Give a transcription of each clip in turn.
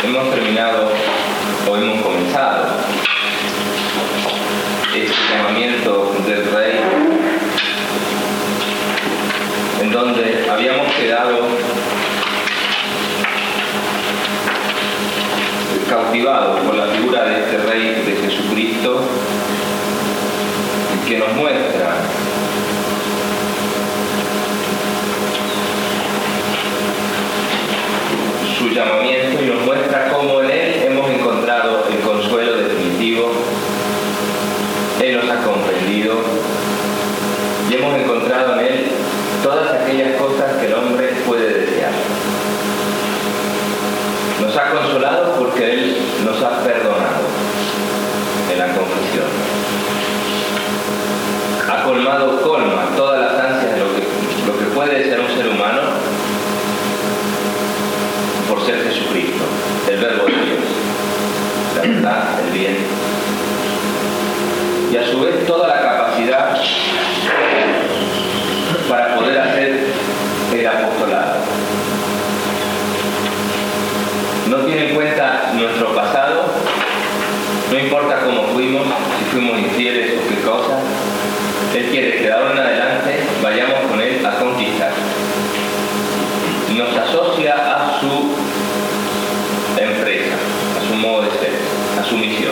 hemos terminado o hemos comenzado este llamamiento del Rey, en donde habíamos quedado cautivados por la figura de este Rey de Jesucristo, que nos muestra su llamamiento y nos muestra cómo en Él hemos encontrado el consuelo definitivo. Él nos ha comprendido y hemos encontrado en Él todas aquellas cosas que el hombre puede desear. Nos ha consolado porque Él nos ha perdonado en la confesión. Colma todas las ansias de lo que puede ser un ser humano por ser Jesucristo, el Verbo de Dios, la verdad, el bien, y a su vez toda la capacidad para poder hacer el apostolado. No tiene en cuenta nuestro pasado, no importa cómo fuimos, si fuimos infieles o qué cosa. Él quiere que de ahora en adelante vayamos con Él a conquistar. Nos asocia a su empresa, a su modo de ser, a su misión.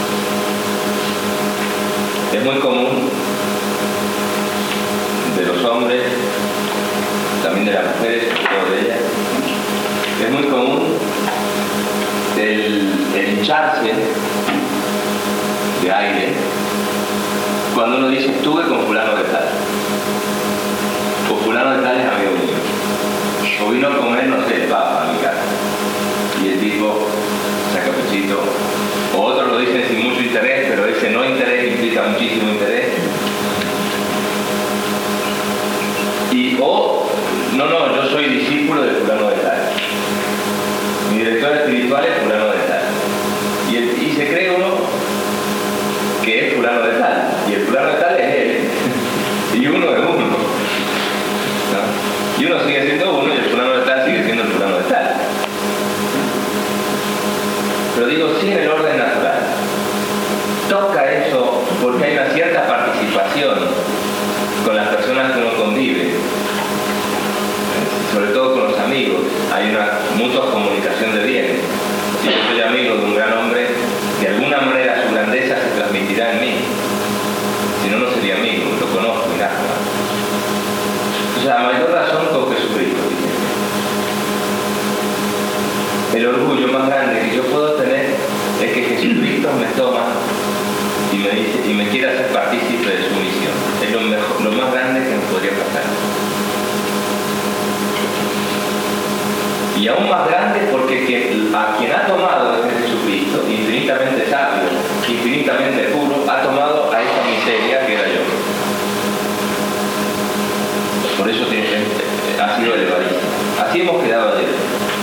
Es muy común de los hombres, también de las mujeres, sobre todo de ellas, es muy común el hincharse de aire cuando uno dice estuve con fulano de tal, o fulano de tal es amigo mío, o vino a comer, no sé, papa a mi casa, y el tipo saca pechito, o otros lo dicen sin mucho interés, pero ese no interés implica muchísimo interés, y no, yo soy discípulo de fulano de tal, mi director espiritual es fulano de tal, y se cree uno que es fulano de tal, y el fulano de tal es él, y uno es uno, ¿no? Y uno sigue siendo uno y el fulano de tal sigue siendo el fulano de tal. Pero digo, sí, en el orden natural. Toca eso porque hay una cierta participación con las personas que uno convive, sobre todo con los amigos. Hay una mutua comunicación de bienes. Si yo soy amigo de un gran hombre, de alguna manera su grandeza se transmitirá en mí. Si no, no sería amigo, lo conozco y nada más. O sea, mayor razón con Jesucristo. El orgullo más grande que yo puedo tener es que Jesucristo me toma y me dice y me quiere hacer partícipe de su misión. Es lo más grande que me podría pasar. Y aún más grande porque a quien ha tomado desde Jesucristo, infinitamente sabio, infinitamente puro, ha tomado a esa miseria que era yo. Por eso ha sido elevadísimo. Así hemos quedado ayer.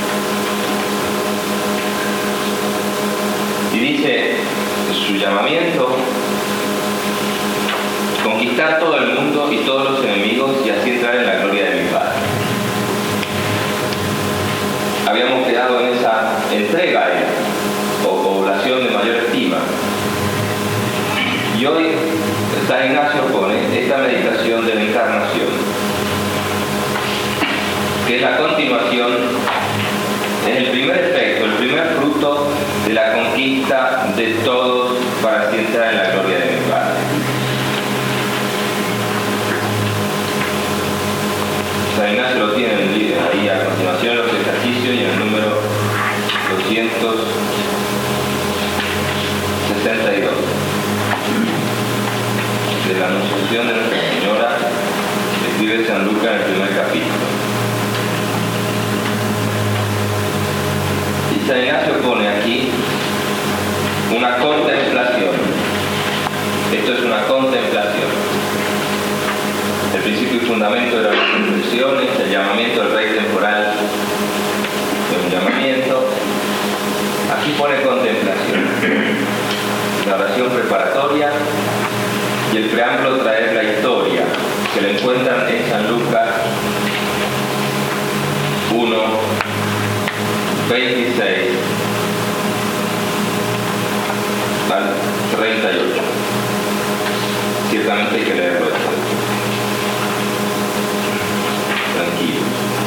Y dice su llamamiento: conquistar todo el mundo y todos los enemigos y así entrar en la gloria de mi Padre. Habíamos quedado en esa entrega a Él, o oblación de mayor estima. Y hoy San Ignacio pone esta meditación de la encarnación, que es la continuación, es el primer efecto, el primer fruto de la conquista de todos para así entrar en la gloria de mi Padre. San Ignacio lo tiene en el libro, ahí a continuación los ejercicios y en el número 262 de la Anunciación de Nuestra Señora, escribe San Lucas en el primer capítulo. Y San Ignacio pone aquí una contemplación. Esto es una contemplación. El principio y fundamento de las reflexiones, el llamamiento del Rey temporal es un llamamiento. Aquí pone contemplación, la oración preparatoria y el preámbulo traer la historia, que la encuentran en San Lucas 1, 26 al 38. Ciertamente hay que leerlo esto. Tranquilo.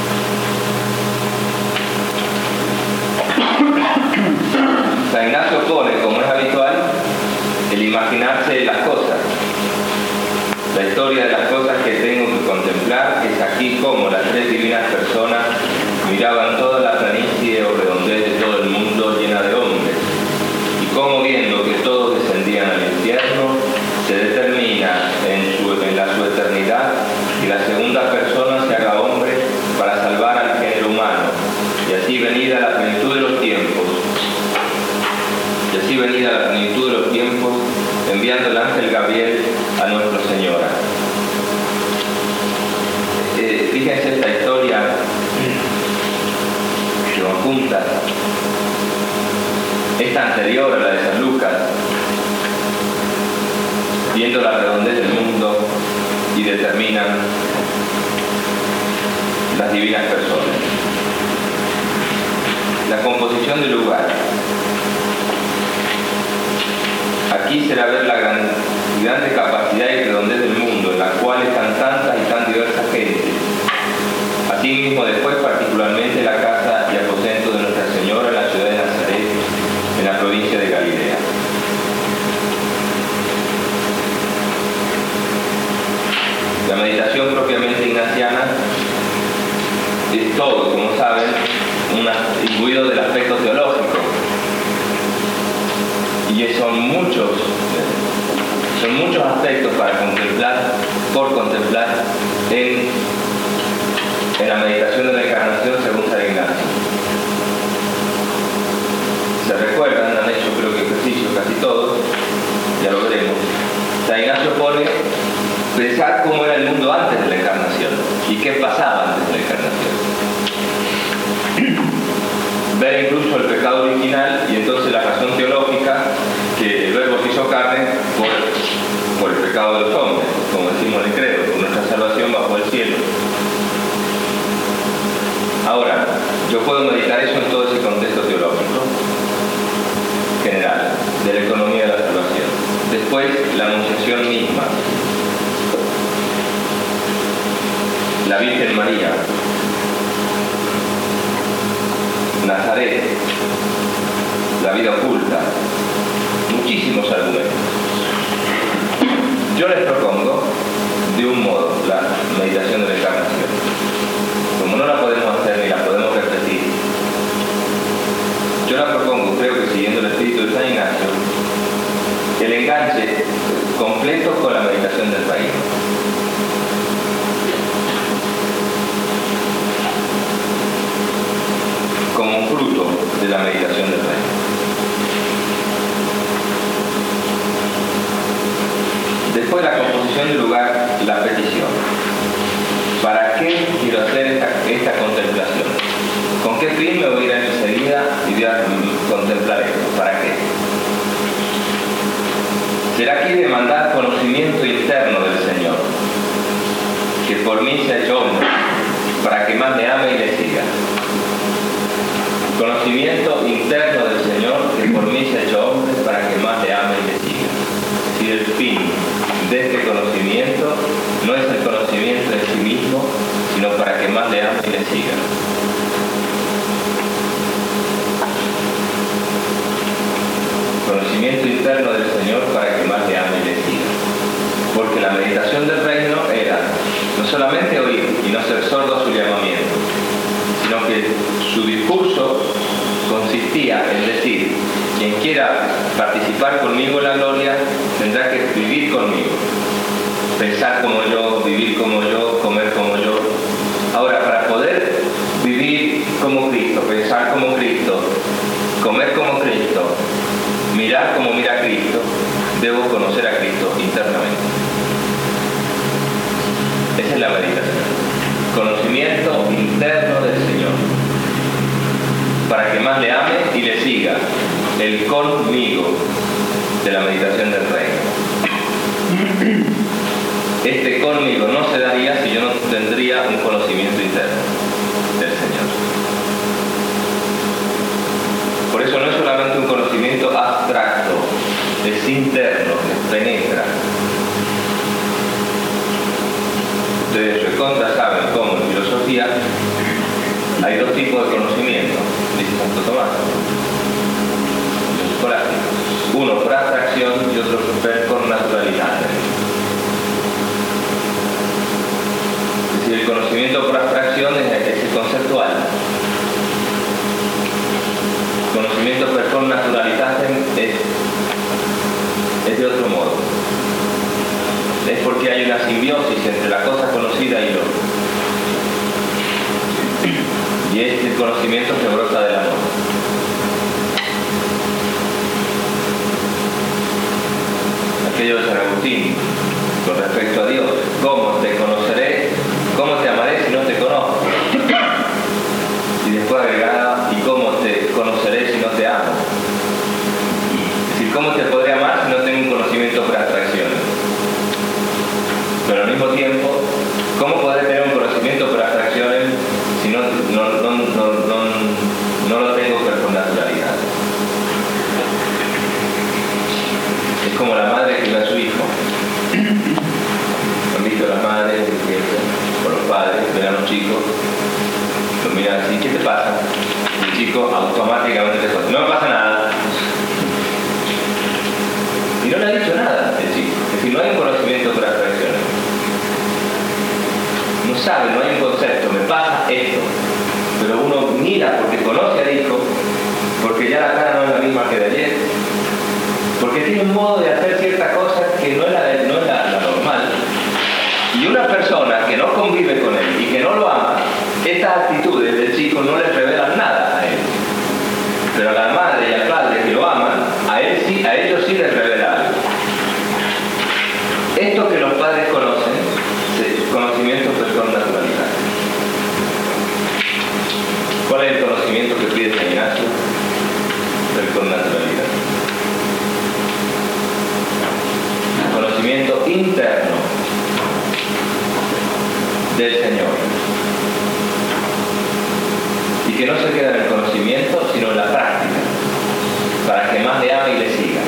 San Ignacio pone, como es habitual, el imaginarse las cosas. La historia de las cosas que tengo que contemplar es aquí como las tres divinas personas miraban toda la planicie o redondez de todo el mundo llena de hombres, y como viendo que todos descendían al infierno, se determina en su eternidad que la segunda persona se haga hombre para salvar al género humano, y así venida la plenitud de los tiempos, enviando el ángel Gabriel a Nuestra Señora. Fíjense esta historia que nos apunta. Esta anterior a la de San Lucas, viendo la redondez del mundo y determinan las divinas personas. La composición del lugar. Aquí será ver la grande capacidad y redondez del mundo, en la cual están tantas y tan diversas gentes. Asimismo, después particularmente la casa y aposento de Nuestra Señora en la ciudad de Nazaret, en la provincia de Galilea. La meditación propiamente ignaciana es todo, como saben, imbuido del aspecto teológico. Y son muchos aspectos para contemplar, en la meditación de la Encarnación según San Ignacio. Se recuerdan, han hecho creo que ejercicio casi todos, ya lo veremos. San Ignacio pone, pensar cómo era el mundo antes de la Encarnación y qué pasaba antes de la Encarnación. Ver incluso el pecado original y entonces la razón teológica que el Verbo se hizo carne por el pecado de los hombres, como decimos en el credo, por nuestra salvación bajo el cielo. Ahora, yo puedo meditar eso en todo ese contexto teológico general, de la economía de la salvación. Después, la anunciación misma. La Virgen María. Nazaret, la vida oculta, muchísimos argumentos. Yo les propongo, de un modo, la meditación de la Encarnación. Como no la podemos hacer ni la podemos repetir, yo la propongo, creo que siguiendo el espíritu de San Ignacio, el enganche completo con la meditación del reino. Como un fruto de la meditación del reino. Después de la composición del lugar, la petición. ¿Para qué quiero hacer esta contemplación? ¿Con qué fin me voy a ir enseguida y voy a contemplar esto? ¿Para qué? Será aquí demandar conocimiento interno del Señor, que por mí se ha hecho hombre, para que más me ame y le siga. Conocimiento interno del Señor, que por mí se ha hecho hombre, para que más le ame y le siga. Si el fin de este conocimiento no es el conocimiento en sí mismo, sino para que más le ame y le siga. Conocimiento interno del Señor para que más le ame y le siga. Porque la meditación del reino era no solamente oír y no ser sordo a su llamamiento, sino que su discurso consistía en decir: quien quiera participar conmigo en la gloria tendrá que vivir conmigo, pensar como yo, vivir como yo, comer como yo. Ahora, para poder vivir como Cristo, pensar como Cristo, comer como Cristo, mirar como mira a Cristo, debo conocer a Cristo internamente. Esa es la meditación. Conocimiento interno del Señor, para que más le ame y le siga. El conmigo de la meditación del reino. Este conmigo no se daría si yo no tendría un conocimiento interno del Señor. Por eso no es solamente un conocimiento abstracto, es interno, que penetra. Ustedes recontra saben cómo en filosofía hay dos tipos de conocimiento, dice Santo Tomás, los escolásticos. Uno por abstracción y otro por naturalidad. Es decir, el conocimiento por abstracción es el conceptual. El conocimiento por naturalidad es de otro modo. Es porque hay una simbiosis entre la cosa conocida y el otro. Y este conocimiento se brota del amor. Aquello de San Agustín, con respecto a Dios, ¿cómo te conoceré? ¿Cómo te amaré si no te conozco? Y después agregada, ¿y cómo te conoceré si no te amo? Es decir, ¿cómo te podré amar si no tengo un conocimiento por abstracción? Pero al mismo tiempo, ¿cómo podré tener un conocimiento por abstracciones si no lo tengo por naturalidad? Es como la madre que ve a su hijo. Han visto las madres o los padres, ven a los chicos, los miran así, ¿qué te pasa? El chico automáticamente te dice, no me pasa nada. Y no le ha dicho nada el chico. Es decir, no hay un conocimiento por abstracciones. No sabe, no hay un concepto, me pasa esto. Pero uno mira porque conoce al hijo, porque ya la cara no es la misma que de ayer, porque tiene un modo de hacer ciertas cosas que no es la normal. Y una persona que no convive con él y que no lo ama, estas actitudes del chico no le revelan nada a él. Pero a la madre y al padre que lo aman, a ellos sí les revela algo. Esto que los padres conocen, conocimiento por naturalidad. ¿Cuál es el conocimiento que pide San Ignacio? El con naturalidad. Conocimiento interno del Señor. Y que no se queda en el conocimiento, sino en la práctica, para que más le ame y le siga.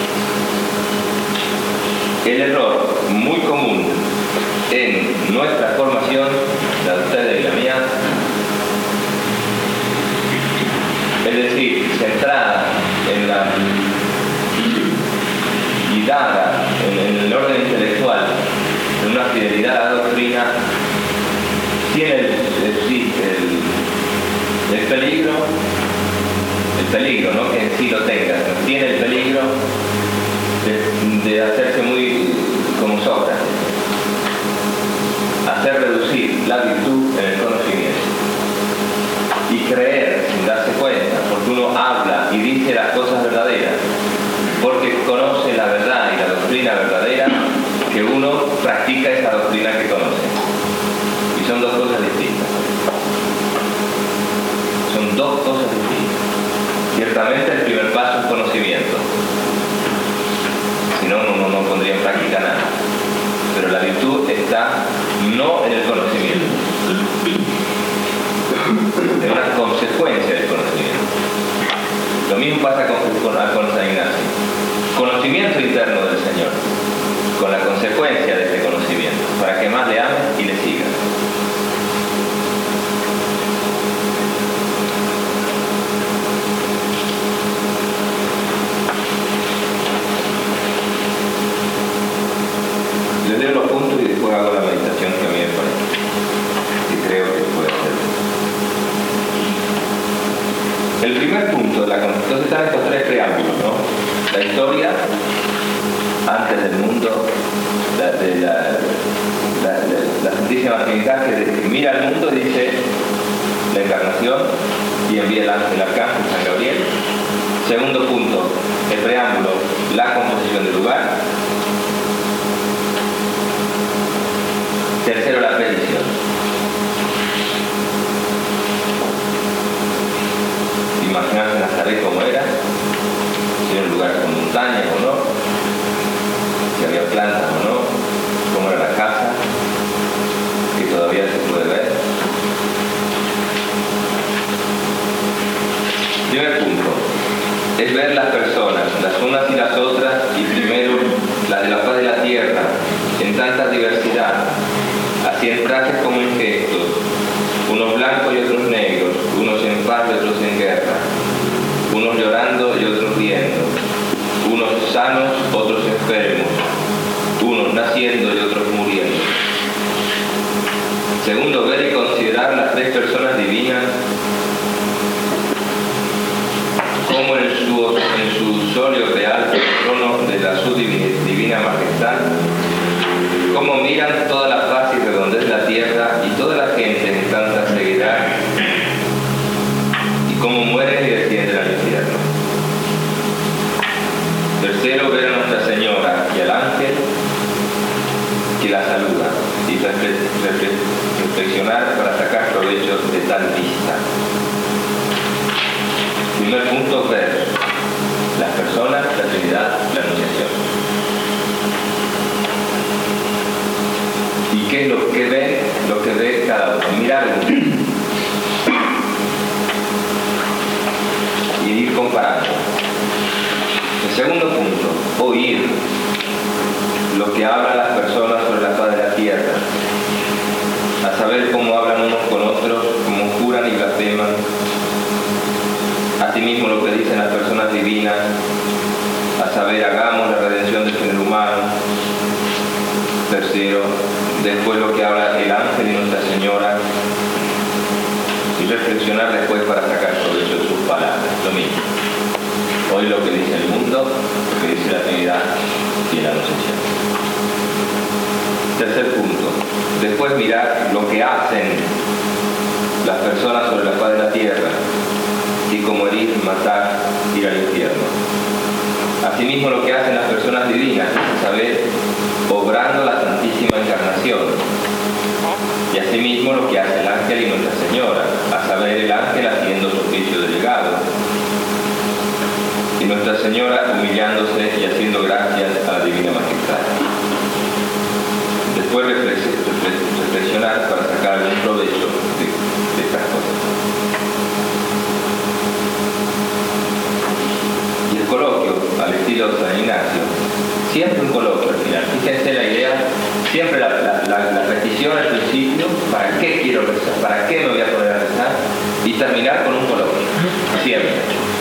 El error muy común en nuestra formación, la de ustedes y la mía, es decir, centrada en la guiada en el orden intelectual, en una fidelidad a la doctrina, tiene el peligro, no que en sí lo tenga, tiene el peligro de hacerse muy como Sócrates, hacer reducir la virtud en el conocimiento y creer sin darse cuenta, porque uno habla y dice las cosas verdaderas, porque conoce la verdad y la doctrina verdadera, que uno practica esa doctrina que conoce. Y son dos cosas distintas. Son dos cosas distintas. Ciertamente el primer paso es conocimiento. Si no, no pondría en práctica nada. Pero la virtud está no en el conocimiento, es una consecuencia del conocimiento. Lo mismo pasa con San Ignacio. Conocimiento interno del Señor, con la consecuencia de este conocimiento, para que más le ame y le siga. Les leo los puntos y después hago la meditación que a mí me parece, y creo que puede ser. El primer punto de la concepción, entonces están estos tres preámbulos, ¿no? La historia antes del mundo, la Santísima Trinidad que mira al mundo y dice la encarnación y envía el ángel arcángel San Gabriel. Segundo punto, el preámbulo, la composición del lugar. Tercero, la petición. Imaginarse Nazaret como era, si era un lugar con montañas o no, si había plantas o no, cómo era la casa, que todavía se puede ver. Primer punto, es ver las personas, las unas y las otras, y primero las de la faz de la tierra, en tanta diversidad, así en trajes como en gestos, unos blancos y otros negros, unos en paz y otros en guerra, unos llorando y otros riendo, unos sanos, otros enfermos, unos naciendo y otros muriendo. Segundo, ver y considerar las tres personas divinas como en su solio real, el trono de la su divina majestad, cómo miran toda la faz y redondez de la tierra y toda la gente en tanta ceguedad, y cómo mueren y descienden al infierno. Tercero, ver a Nuestra Señora y al ángel que la saluda, y reflexionar para sacar provecho de tal vista. Primer punto, ver las personas, la Trinidad, la Anunciación. ¿Y qué es lo que ve? Lo que ve cada uno. Mirar y ir comparando. El segundo punto, oír lo que hablan las personas sobre la faz de la tierra, a saber cómo hablan unos con otros, cómo juran y blasfeman. Asimismo lo que dicen las personas divinas, a saber, hagamos la redención del género humano. Tercero, después lo que habla el ángel y Nuestra Señora, y reflexionar después para sacar provecho de sus palabras. Lo mismo. Hoy lo que dice el mundo, lo que dice la Trinidad y la Anunciación. Tercer punto, después mirar lo que hacen las personas sobre la faz de la tierra, y como herir, matar, ir al infierno. Asimismo lo que hacen las personas divinas, es saber, obrando la Santísima Encarnación. Y asimismo lo que hace el ángel y Nuestra Señora, a saber, el ángel haciendo su oficio delegado, y Nuestra Señora humillándose y haciendo gracias a la Divina Majestad. Después reflexionar para sacar algún provecho de estas cosas. Y el coloquio, al estilo de San Ignacio, siempre un coloquio al final. Fíjense la idea, siempre la petición al principio, ¿para qué quiero rezar? ¿Para qué me voy a poner a rezar? Y terminar con un coloquio, siempre.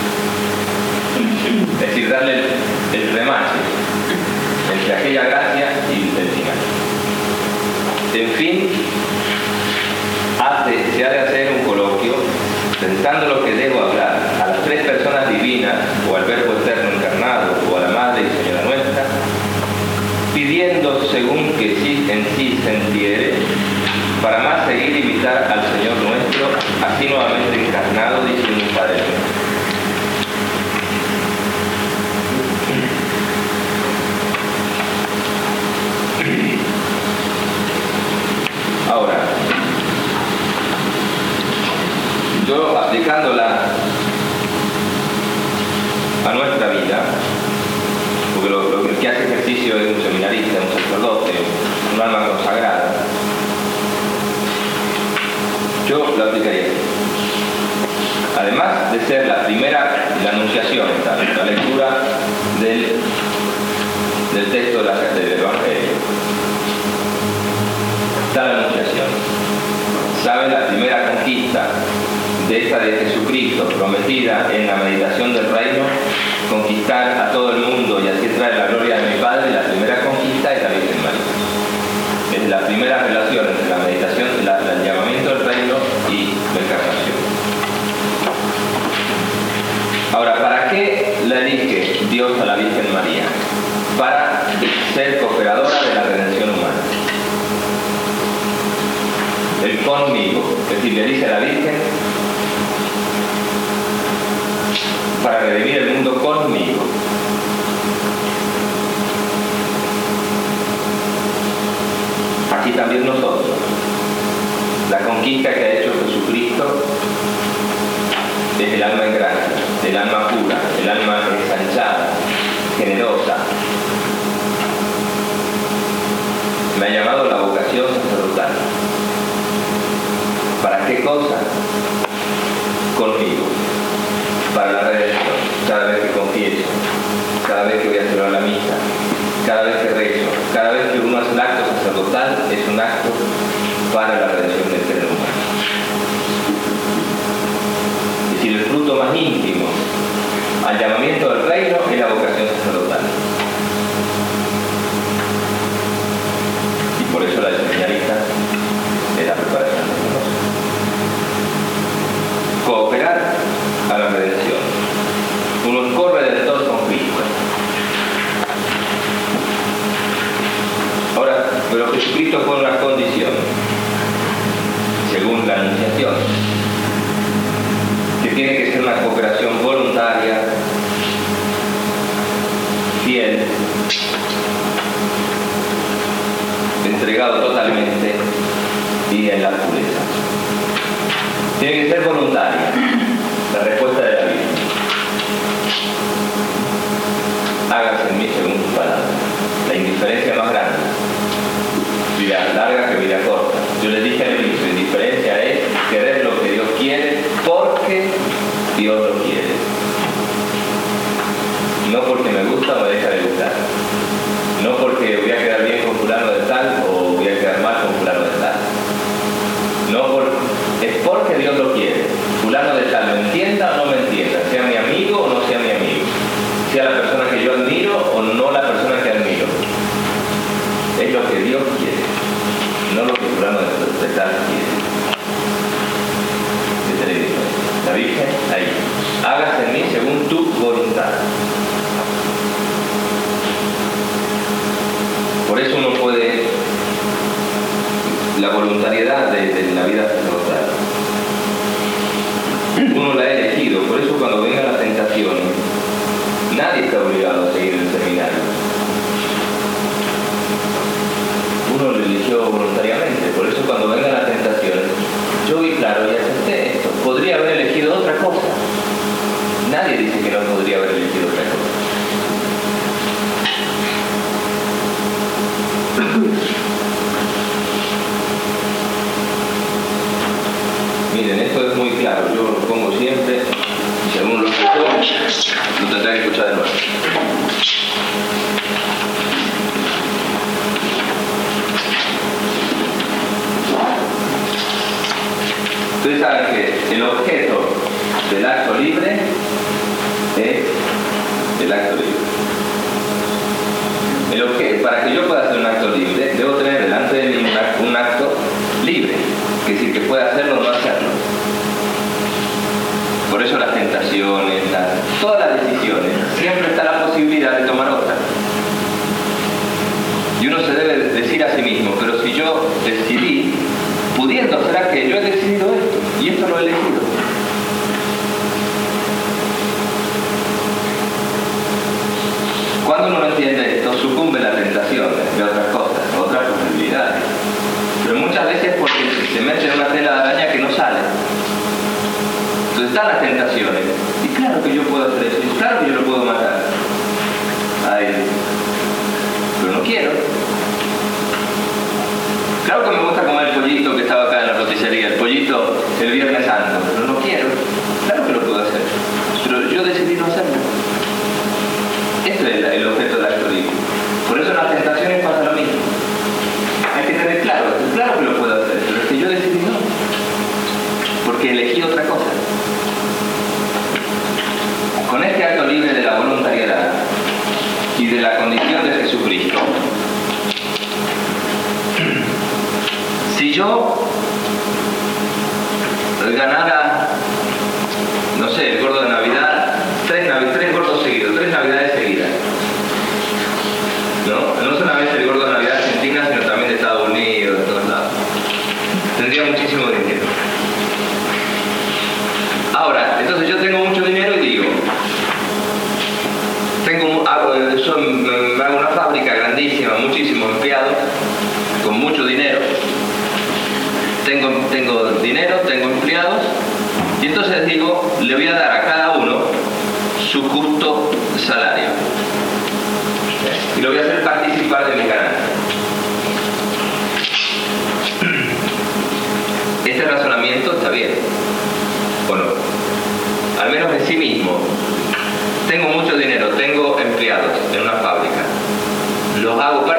Es decir, darle el remate entre aquella gracia y el final. En fin, se ha de hacer un coloquio pensando lo que debo hablar a las tres personas divinas, o al Verbo Eterno encarnado, o a la Madre y Señora nuestra, pidiendo según que en sí se entiere, para más seguir e imitar al Señor nuestro, así nuevamente encarnado, diciendo un Padre nuestro. Ahora, yo aplicándola a nuestra vida, porque lo que hace ejercicio es un seminarista, un sacerdote, un alma consagrada, yo lo aplicaría así. Además de ser la primera, la anunciación, la lectura del texto del Evangelio, está la anunciación. ¿Sabe? La primera conquista de esta de Jesucristo, prometida en la meditación del reino, conquistar a todo el mundo y así traer la gloria de mi Padre. La primera conquista es la Virgen María. Es la primera relación entre la meditación, el llamamiento del reino y la encarnación. Ahora, ¿para qué la elige Dios a la Virgen María? Para ser cooperadora de la redención humana. El conmigo, es decir, le dice a la Virgen, para redimir el mundo conmigo. Aquí también nosotros. La conquista que ha hecho Jesucristo es el alma en gracia, el alma pura, el alma ensanchada, generosa. Me ha llamado la vocación sacerdotal. ¿Para qué cosa? Conmigo. Para la redención. Cada vez que confieso, cada vez que voy a celebrar la misa, cada vez que rezo, cada vez que uno hace un acto sacerdotal, es un acto para la redención del género humano. Es decir, el fruto más íntimo al llamamiento del reino es la vocación sacerdotal. Y por eso la seminarista es la preparación de nosotros. Cooperar a la redención. Unos corredentores con Cristo. Ahora, pero Jesucristo pone una condición, según la Anunciación, que tiene que ser una cooperación voluntaria, fiel, entregado totalmente y en la pureza. Tiene que ser voluntaria, la respuesta de la Biblia. Hágase en mí según tu palabra. La indiferencia más grande. Vida larga que vida corta. Yo les dije al inicio, indiferencia es querer lo que Dios quiere porque Dios lo quiere. No porque me gusta o me deja de gustar. No porque voy a quedar bien con fulano de tal o voy a quedar mal con fulano de tal. Es porque Dios lo quiere. Fulano de tal me entienda o no me entienda, sea mi amigo o no sea mi amigo, sea la persona que yo admiro o no la persona que admiro. Es lo que Dios quiere, no lo que fulano de tal quiere. Esa es la diferencia. La Virgen, ahí. Hágase en mí según tu voluntad. Por eso uno puede, la voluntariedad de la vida sacerdotal, uno la ha elegido. Por eso cuando vengan las tentaciones, nadie está obligado a seguir el seminario. Uno lo eligió voluntariamente. Por eso cuando vengan las tentaciones, yo vi claro y acepté esto. Podría haber elegido otra cosa. Nadie dice que no podría haber elegido otra cosa. Miren, esto es muy claro, yo lo pongo siempre, y según lo escucho, lo tendré que escuchar de nuevo. Ustedes saben que el objeto del acto libre es el acto libre. El objeto, para que yo pueda hacer un acto libre, debo tener delante de mí un acto libre, es decir, que pueda hacerlo o no hacerlo. Por eso las tentaciones, todas las decisiones, siempre está la posibilidad de tomar otra. Y uno se debe decir a sí mismo, pero si yo decidí, pudiendo hacer aquello, he decidido esto, y esto lo he elegido. Cuando uno no entiende esto, sucumbe a la tentación de otras cosas, otras posibilidades. Pero muchas veces porque se mete en una tela de araña que no sale. Entonces están las tentaciones. Y claro que yo puedo hacer eso, y claro que yo lo puedo matar a él. Pero no quiero. Claro que me gusta comer el pollito que estaba acá en la roticería, el pollito el Viernes Santo, pero no quiero. Claro que lo puedo hacer. Pero yo decidí no hacerlo. Esto es el objeto del acto libre. Por eso en las tentaciones pasa lo mismo. Hay que tener claro que lo puedo hacer, pero es que yo decidí no. Porque elegí otra cosa. Con este acto libre de la voluntariedad y de la condición de Jesucristo, si yo ganara, no sé, el gordo de Navidad, tres gordos seguidos, 3 Navidades seguidas, no solamente el gordo de Navidad de Argentina, sino también de Estados Unidos, de todos lados, tendría muchísimo dinero. Ahora, entonces yo tengo mucho dinero y digo, me hago una fábrica grandísima, muchísimos empleados, con mucho dinero, tengo dinero, tengo empleados, y entonces digo, le voy a dar a cada uno su justo salario. Y lo voy a hacer participar de mi ganancia. Este razonamiento está bien, ¿o no? Al menos en sí mismo. Tengo mucho dinero.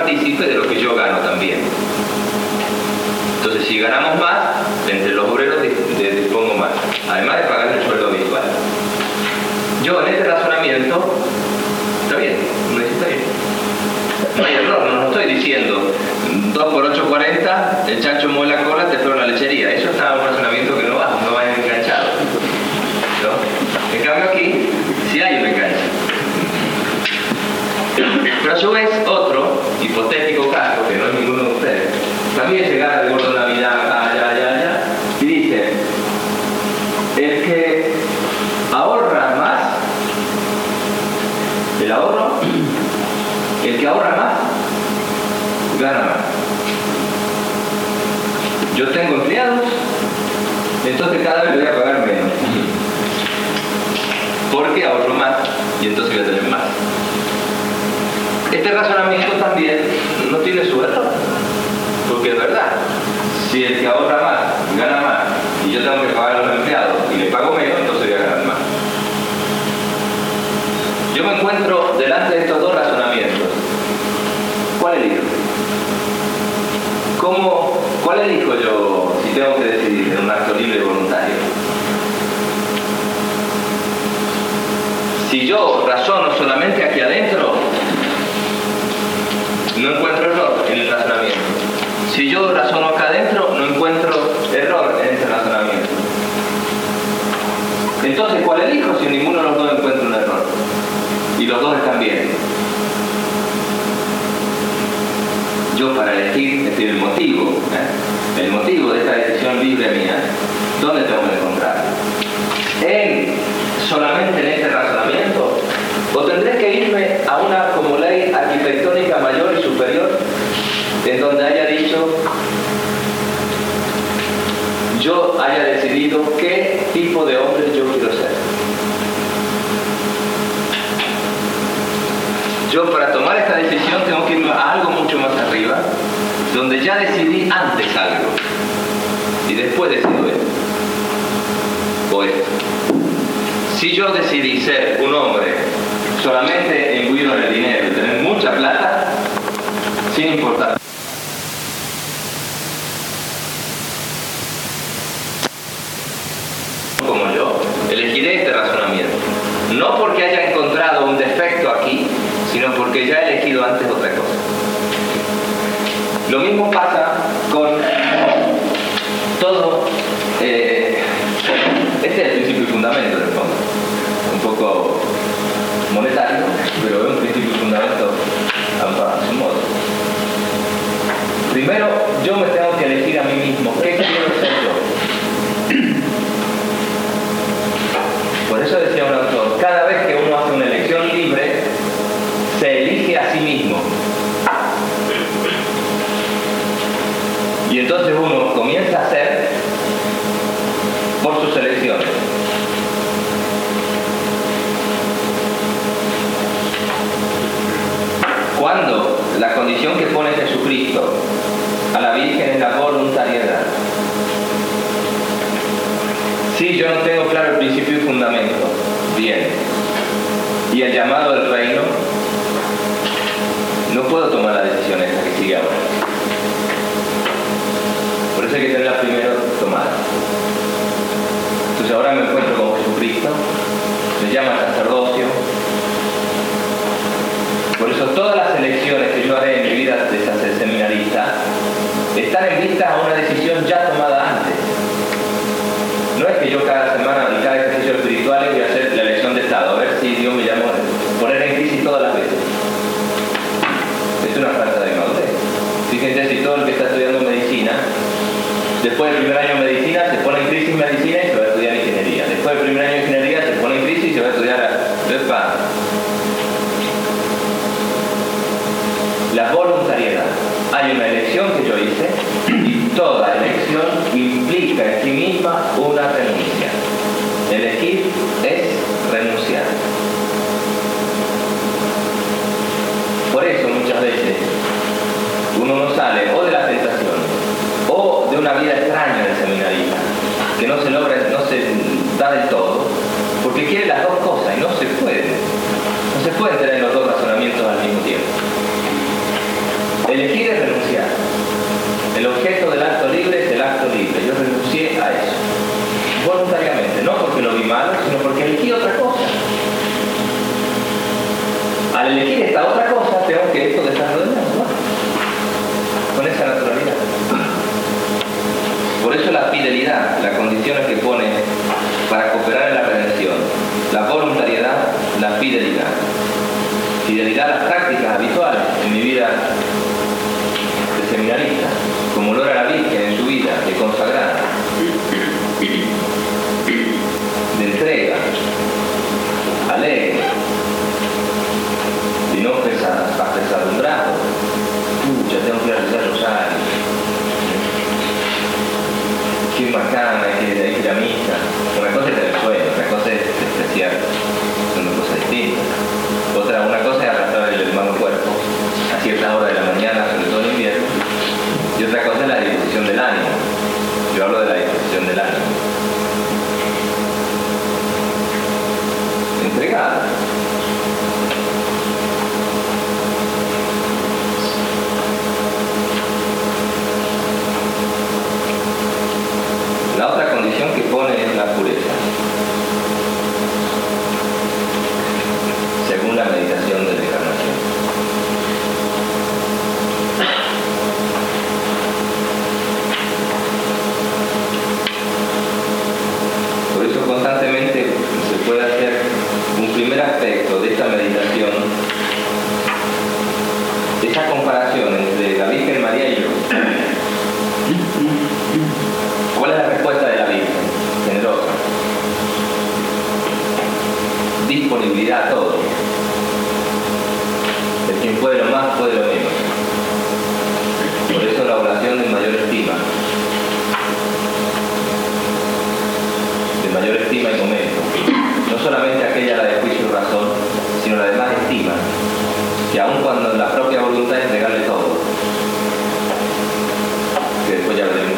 partícipe de lo que yo gano también. Entonces, si ganamos más, entre los obreros dispongo más, además de pagar el sueldo habitual. Yo en este razonamiento, está bien, me dice, está bien. No hay error, no estoy diciendo 2 por 8, 40, el chancho mueve la cola, te espero en la lechería. Eso está en un razonamiento que no va enganchado, ¿no? En cambio aquí, sí hay un enganche. Pero a su vez, otro hipotético caso, que no es ninguno de ustedes, también llegara el gordo Navidad, allá, y dice, el que ahorra más, el ahorro, el que ahorra más, gana más. Yo tengo empleados, entonces cada vez le voy a pagar menos. Porque ahorro más y entonces voy a tener más. Este razonamiento también no tiene su error, porque es verdad, si el que ahorra más gana más y yo tengo que pagar a los empleados y le pago menos, entonces voy a ganar más. Yo me encuentro delante de estos dos razonamientos. ¿Cuál elijo? ¿Cuál elijo yo si tengo que decidir en un acto libre y voluntario? Si yo razono solamente aquí adentro, no encuentro error en el razonamiento. Si yo razono acá adentro, no encuentro error en ese razonamiento. Entonces, ¿cuál elijo si ninguno de los dos encuentra un error? Y los dos están bien. Yo para elegir, es decir, el motivo de esta decisión libre mía, ¿dónde tengo que encontrar? ¿Solamente en este razonamiento? ¿O tendré que irme a una como ley arquitectónica mayor y superior, en donde haya dicho, yo haya decidido qué tipo de hombre yo quiero ser? Yo para tomar esta decisión tengo que irme a algo mucho más arriba, donde ya decidí antes algo y después decido esto o esto. Si yo decidí ser un hombre solamente imbuido en el dinero y tener mucha plata, sin importar como yo, elegiré este razonamiento. No porque haya encontrado un defecto aquí, sino porque ya he elegido antes otra cosa. Lo mismo pasa con todo. Este es el principio y fundamento del fondo. Un poco monetario, pero es un principio y fundamento a su modo. Primero, yo me tengo que elegir a mí mismo. ¿Qué quiero ser yo? Por eso decía un autor, cada vez que uno hace una elección libre, se elige a sí mismo. Y entonces uno comienza a ser por sus elecciones. Cuando la condición que pone Jesucristo a la Virgen es la voluntariedad. Si yo no tengo claro el principio y fundamento, bien, y el llamado del reino, no puedo tomar la decisión esta que sigue ahora. Por eso hay que tenerla primero tomada. Entonces ahora me encuentro con Jesucristo, me llama al sacerdocio. Por eso todas las elecciones que yo haré en mi vida de seminarista están en vista a una decisión ya tomada antes. No es que yo cada semana y cada ejercicio espiritual voy a hacer la elección de Estado, a ver si Dios me llama a poner en crisis todas las veces. Es una falta de madurez. Fíjense si todo el que está estudiando medicina, después del primer año de medicina se pone en crisis medicina y se va a estudiar ingeniería. Después del primer año de ingeniería se pone en crisis y se va a estudiar la voluntariedad. Hay una elección que yo hice y toda elección implica en sí misma una renuncia. Elegir es renunciar. Por eso muchas veces uno no sale o de la tentación o de una vida extraña del seminarista, que no se logra, no se da del todo, porque quiere las dos cosas y no se puede. No se pueden tener los dos razonamientos al mismo tiempo. marianista, como lo era la Virgen en su vida, de consagrada, de entrega, alegre, y no apesadumbrado. Ya tengo que ir a rezar rosario. Qué bacana, hay que ir a misa. Una cosa es tener sueño, otra cosa es despreciar. Son dos cosas distintas. Una cosa es arrastrar el hermano cuerpo a cierta hora de la mañana, sobre todo en invierno. Y otra cosa es la disposición del ánimo. Yo hablo de la disposición del ánimo. Entregada. La otra condición que pone es la pureza, según la meditación de la encarnación. Por eso constantemente se puede hacer un primer aspecto de esta meditación, esa comparación entre la Virgen María y yo. ¿Cuál es la respuesta de la Virgen? Generosa. Disponibilidad a todo. El quien puede lo más, puede lo menos. Por eso la oración de mayor estima. De mayor estima y momento. No solamente aquella la de juicio y razón, sino la de más estima. Que aun cuando la propia voluntad es entregarle todo. Que después ya veremos.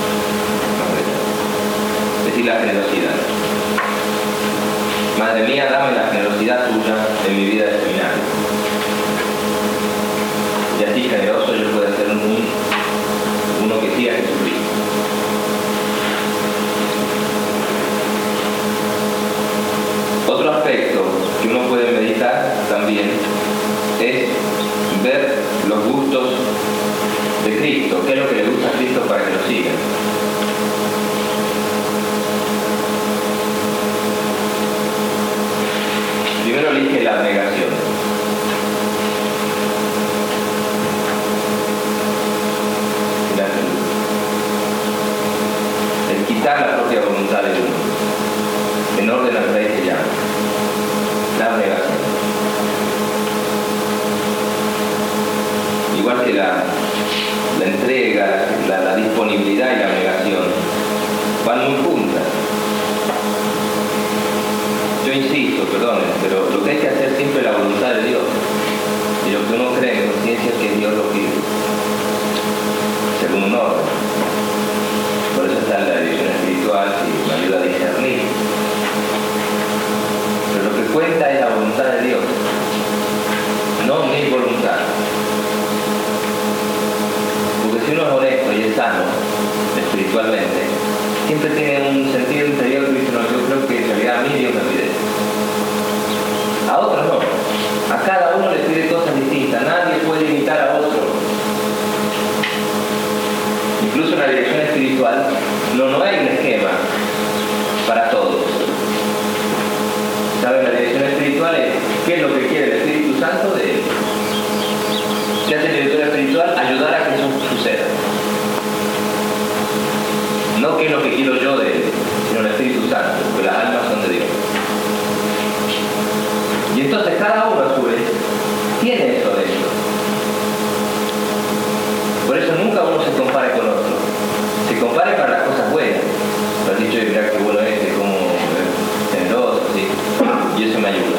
Es decir, la generosidad. Madre mía, dame la generosidad tuya en mi vida de seminario. Y así generoso yo puedo ser uno que siga a Jesucristo. Otro aspecto que uno puede meditar también es ver los gustos de Cristo. ¿Qué es lo que le gusta a Cristo para que lo sigan? Primero elige la abnegación. El quitar la propia voluntad de uno. En orden al Rey se llama. La abnegación. Igual que la entrega, la disponibilidad y la abnegación van muy juntas. Yo insisto, perdonen, pero lo que hay que hacer siempre es la voluntad de Dios. Y lo que uno cree en conciencia es que Dios lo quiere. Según un orden. Por eso está la dirección espiritual que me ayuda a discernir. Pero lo que cuenta es la voluntad de Dios. No mi voluntad. Porque si uno es honesto y es sano, espiritualmente, siempre tiene un sentido interior que dice, no, yo creo que en realidad a mí Dios me pide. A otros no. A cada uno le pide cosas distintas. Nadie puede imitar a otro. Incluso en la dirección espiritual no hay un esquema para todos. ¿Saben? La dirección espiritual es qué es lo que quiere el Espíritu Santo de él. ¿Qué hace el director espiritual? Ayudar a que eso suceda. No qué es lo que quiero yo de él, sino el Espíritu Santo, porque las almas son de Dios. Y entonces cada uno a su vez tiene eso dentro. Por eso nunca uno se compare con otro. Se compare para las cosas buenas. Lo has dicho, mira qué bueno es, como generoso, ¿sí? Y eso me ayuda.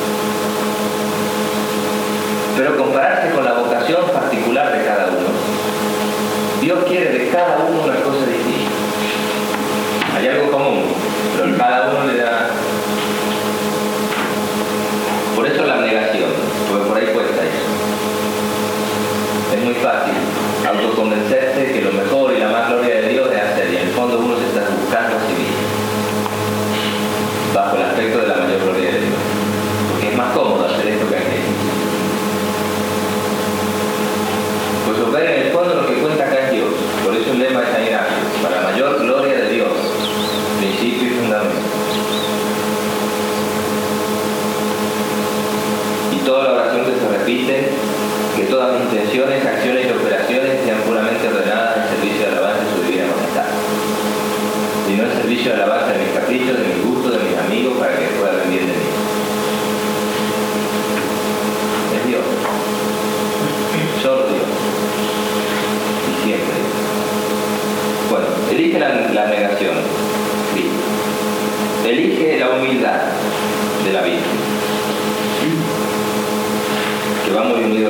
Pero compararse con la vocación particular de cada uno. Dios quiere de cada uno una cosa distinta. Hay algo común, pero cada uno le da. Por eso la abnegación, porque por ahí cuesta eso. Es muy fácil autoconvencerse que lo mejor y la más gloria de Dios es hacer, y en el fondo uno se está buscando a sí mismo, bajo el aspecto de la mayor gloria de Dios, porque es más cómodo hacer esto que aquello. Pues ver en el fondo lo que cuenta acá es Dios. Por eso el lema de San Ignacio, para mayor gloria de Dios, principio y fundamento.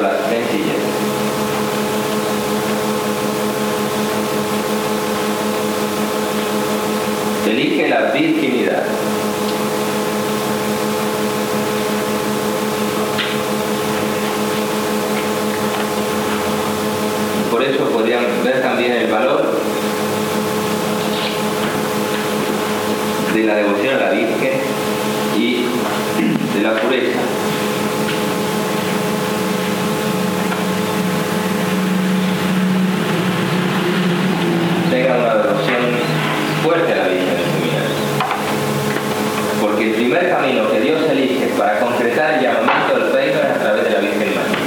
la sencillez. Elige la virginidad. Por eso podrían ver también el valor de la devoción a la Virgen y de la pureza. Tengan una devoción fuerte a la Virgen en su vida. Porque el primer camino que Dios elige para concretar el llamamiento del reino es a través de la Virgen María.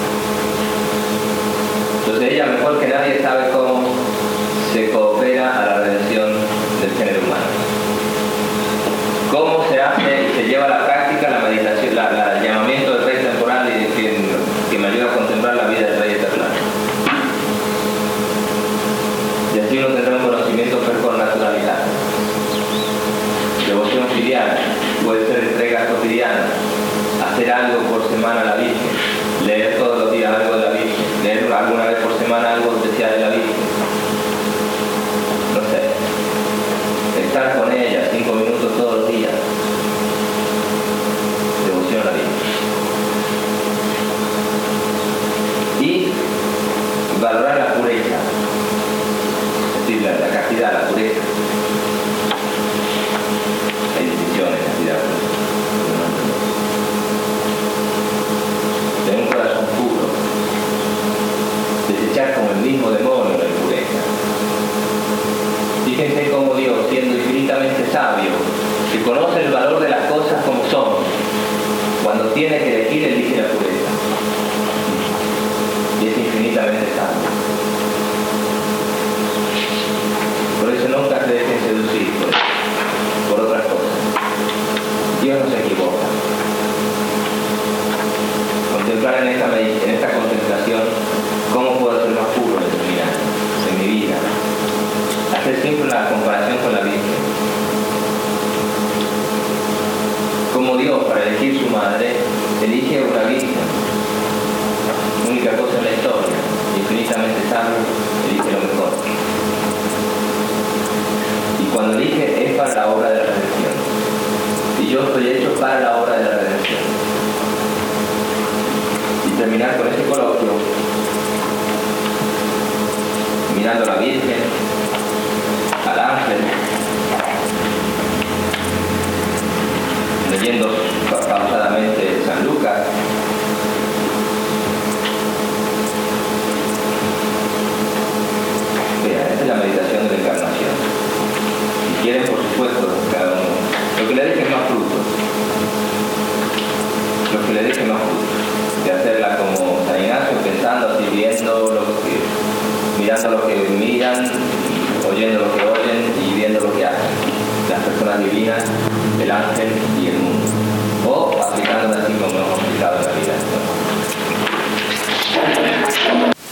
Entonces ella, mejor que nadie, sabe cómo se coopera a la redención del género humano. Cómo se hace y se lleva a la práctica la meditación, el llamamiento del Rey temporal y que me ayuda a contemplar la vida del Rey eterno. Y así uno tendrá un conocimiento por naturalidad. Devoción filial puede ser entrega cotidiana, hacer algo por semana a la Virgen, leer todos los días algo de la Virgen, leer alguna vez por semana algo especial de la Virgen. No sé, estar con ella 5 minutos todos los días. Devoción a la Virgen. Y valorar la pureza, es decir, la castidad, la pureza. Hay distinciones, castidad. Tener un corazón puro, desechar como el mismo demonio la impureza. Fíjense cómo Dios, siendo infinitamente sabio, que conoce el valor de las cosas como son, cuando tiene que elegir, elige la pureza. Y es infinitamente sabio. Por eso nunca se dejen seducir por otras cosas. Dios no se equivoca. Contemplar en esta contemplación cómo puedo ser más puro en mi vida. Hacer siempre una comparación con la Virgen. Como Dios, para elegir su madre, elige una Virgen. Única cosa en la historia, infinitamente sabio, elige lo mejor. Y cuando elige es para la obra de la redención. Y yo estoy hecho para la obra de la redención. Y terminar con este coloquio mirando a la Virgen, al ángel, leyendo pausadamente San Lucas. Vean, esta es la meditación de la encarnación. Si quieren, por supuesto, cada uno, lo que le deje más fruto, lo que le deje más fruto, de hacerla como San Ignacio, pensando así, mirando lo que miran, oyendo lo que oyen y viendo lo que hacen, las personas divinas, el ángel y el mundo, o aplicándola así como hemos aplicado en la vida.